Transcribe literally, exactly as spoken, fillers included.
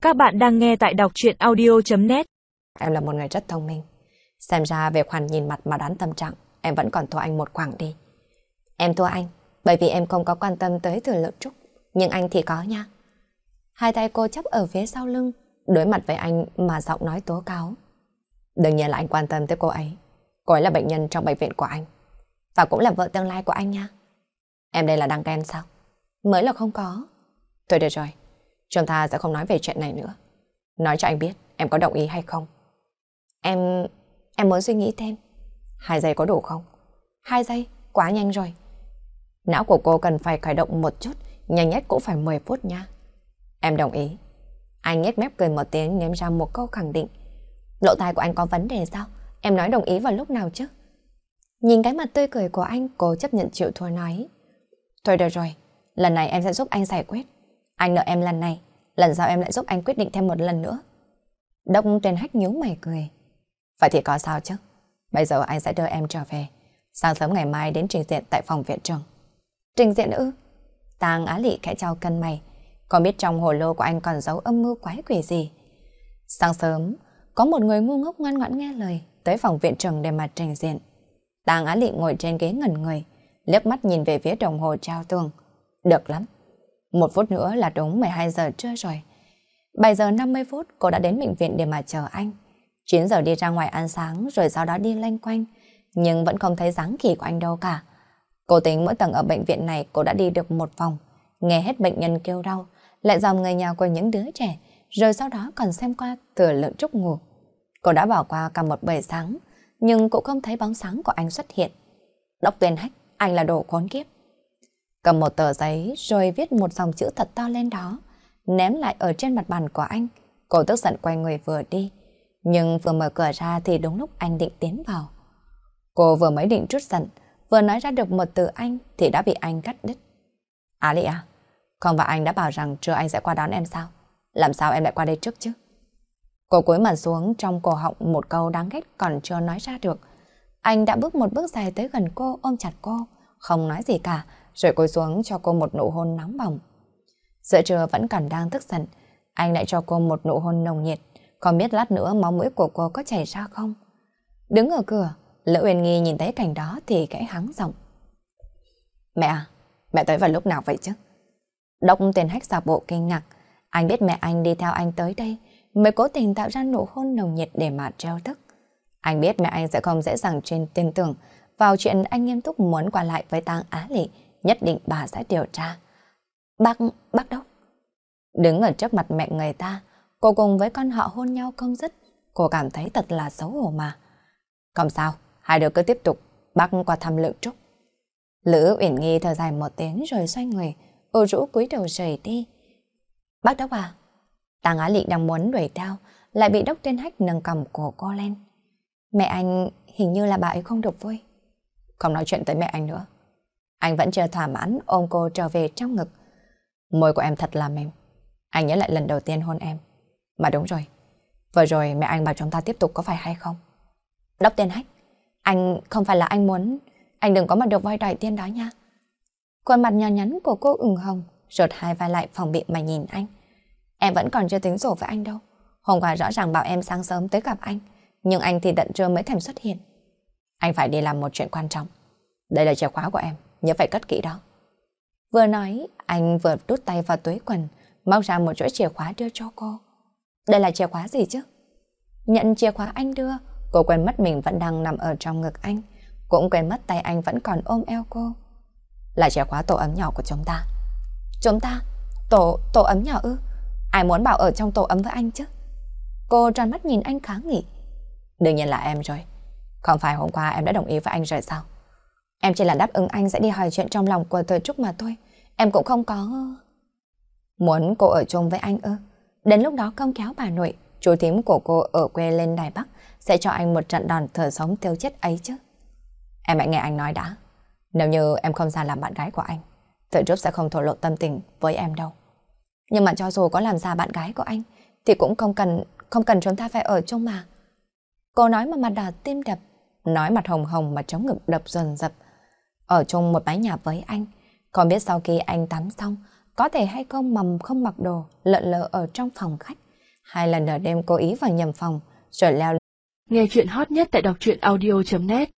Các bạn đang nghe tại đọc truyện audio chấm net. Em là một người rất thông minh. Xem ra về khoản nhìn mặt mà đoán tâm trạng, em vẫn còn thua anh một khoảng đi. Em thua anh, bởi vì em không có quan tâm tới Từ Lượng Trúc, nhưng anh thì có nha. Hai tay cô chắp ở phía sau lưng, đối mặt với anh mà giọng nói tố cáo. Đương nhiên là anh quan tâm tới cô ấy. Cô ấy là bệnh nhân trong bệnh viện của anh, và cũng là vợ tương lai của anh nha. Em đây là đang ghen sao? Mới là không có. Thôi được rồi, chúng ta sẽ không nói về chuyện này nữa. Nói cho anh biết em có đồng ý hay không. Em... em muốn suy nghĩ thêm. Hai giây có đủ không? Hai giây, quá nhanh rồi. Não của cô cần phải khởi động một chút, nhanh nhất cũng phải mười phút nha. Em đồng ý. Anh nhếch mép cười một tiếng, ném ra một câu khẳng định. Lỗ tai của anh có vấn đề sao? Em nói đồng ý vào lúc nào chứ? Nhìn cái mặt tươi cười của anh, cô chấp nhận chịu thua nói. Thôi được rồi, lần này em sẽ giúp anh giải quyết. Anh nợ em lần này, lần sau em lại giúp anh quyết định thêm một lần nữa. Đốc Tên Hách nhíu mày cười. Vậy thì có sao chứ? Bây giờ anh sẽ đưa em trở về. Sáng sớm ngày mai đến trình diện tại phòng viện trưởng. Trình diện ư? Tang Á Lị khẽ trao cân mày. Có biết trong hồ lô của anh còn giấu âm mưu quái quỷ gì? Sáng sớm, có một người ngu ngốc ngoan ngoãn nghe lời tới phòng viện trưởng để mà trình diện. Tang Á Lị ngồi trên ghế ngẩn người, liếc mắt nhìn về phía đồng hồ treo tường. Được lắm. Một phút nữa là đúng mười hai giờ trưa rồi. bảy giờ năm mươi phút cô đã đến bệnh viện để mà chờ anh. chín giờ đi ra ngoài ăn sáng rồi sau đó đi loanh quanh, nhưng vẫn không thấy dáng khỉ của anh đâu cả. Cô tính mỗi tầng ở bệnh viện này cô đã đi được một vòng, nghe hết bệnh nhân kêu đau, lại dòm người nhà của những đứa trẻ, rồi sau đó còn xem qua Từ Lượng Trúc ngủ. Cô đã bỏ qua cả một buổi sáng, nhưng cũng không thấy bóng sáng của anh xuất hiện. Đốc Tên Hách, anh là đồ khốn kiếp. Cầm một tờ giấy rồi viết một dòng chữ thật to lên đó, ném lại ở trên mặt bàn của anh. Cô tức giận quay người vừa đi, nhưng vừa mở cửa ra thì đúng lúc anh định tiến vào. Cô vừa mới định trút giận, vừa nói ra được một từ anh thì đã bị anh cắt đứt. Á Lị à, không phải anh đã bảo rằng trưa anh sẽ qua đón em sao? Làm sao em lại qua đây trước chứ? Cô cúi mặt xuống, trong cổ họng một câu đáng ghét còn chưa nói ra được. Anh đã bước một bước dài tới gần cô, ôm chặt cô, không nói gì cả, rồi cúi xuống cho cô một nụ hôn nóng bỏng. Giữa trưa vẫn còn đang tức giận, anh lại cho cô một nụ hôn nồng nhiệt, không biết lát nữa máu mũi của cô có chảy ra không. Đứng ở cửa, Lữ Uyên Nghi nhìn thấy cảnh đó thì khẽ hắng giọng. Mẹ à, mẹ tới vào lúc nào vậy chứ? Đốc Tên Hách giả bộ kinh ngạc, anh biết mẹ anh đi theo anh tới đây, mới cố tình tạo ra nụ hôn nồng nhiệt để mà treo tức. Anh biết mẹ anh sẽ không dễ dàng trên tin tưởng vào chuyện anh nghiêm túc muốn qua lại với Tang Á Lị, nhất định bà sẽ điều tra. Bác, bác Đốc. Đứng ở trước mặt mẹ người ta, cô cùng với con họ hôn nhau không dứt, cô cảm thấy thật là xấu hổ mà. Không sao, hai đứa cứ tiếp tục, bác qua thăm Lượng Trúc. Lữ Uyển Nghi thở dài một tiếng rồi xoay người, ủ rũ cúi đầu rời đi. Bác Đốc à? Tang Á Lị đang muốn đuổi theo, lại bị Đốc Tên Hách nâng cầm cổ cô lên. Mẹ anh hình như là bà ấy không được vui. Không nói chuyện tới mẹ anh nữa. Anh vẫn chưa thỏa mãn ôm cô trở về trong ngực. Môi của em thật là mềm. Anh nhớ lại lần đầu tiên hôn em. Mà đúng rồi, vừa rồi mẹ anh bảo chúng ta tiếp tục có phải hay không? Đốc Tên Hách, anh không phải là anh muốn. Anh đừng có mà được voi đòi tiên đó nha. Khuôn mặt nhỏ nhắn của cô ửng hồng, rụt hai vai lại phòng bị mà nhìn anh. Em vẫn còn chưa tính sổ với anh đâu. Hôm qua rõ ràng bảo em sáng sớm tới gặp anh, nhưng anh thì tận trưa mới thèm xuất hiện. Anh phải đi làm một chuyện quan trọng. Đây là chìa khóa của em, nhớ phải cất kỹ đó. Vừa nói, anh vừa đút tay vào túi quần, móc ra một chuỗi chìa khóa đưa cho cô. Đây là chìa khóa gì chứ? Nhận chìa khóa anh đưa, cô quên mất mình vẫn đang nằm ở trong ngực anh, cũng quên mất tay anh vẫn còn ôm eo cô. Là chìa khóa tổ ấm nhỏ của chúng ta. Chúng ta? Tổ, tổ ấm nhỏ ư? Ai muốn bảo ở trong tổ ấm với anh chứ? Cô tròn mắt nhìn anh kháng nghị. Đương nhiên là em rồi. Không phải hôm qua em đã đồng ý với anh rồi sao? Em chỉ là đáp ứng anh sẽ đi hỏi chuyện trong lòng của Thời Trúc mà thôi. Em cũng không có... Muốn cô ở chung với anh ư? Đến lúc đó công kéo bà nội, chú thím của cô ở quê lên Đài Bắc sẽ cho anh một trận đòn thở sống tiêu chết ấy chứ. Em hãy nghe anh nói đã. Nếu như em không ra làm bạn gái của anh, Thời Trúc sẽ không thổ lộ tâm tình với em đâu. Nhưng mà cho dù có làm ra bạn gái của anh thì cũng không cần không cần chúng ta phải ở chung mà. Cô nói mà mặt đỏ tim đập, nói mặt hồng hồng mà trống ngực đập dồn dập. Ở chung một mái nhà với anh, không biết sau khi anh tắm xong có thể hay không mầm không mặc đồ lợn lờ ở trong phòng khách. Hai lần ở đêm cố ý vào nhầm phòng, rồi leo. Nghe chuyện hot nhất tại đọc truyện audio chấm net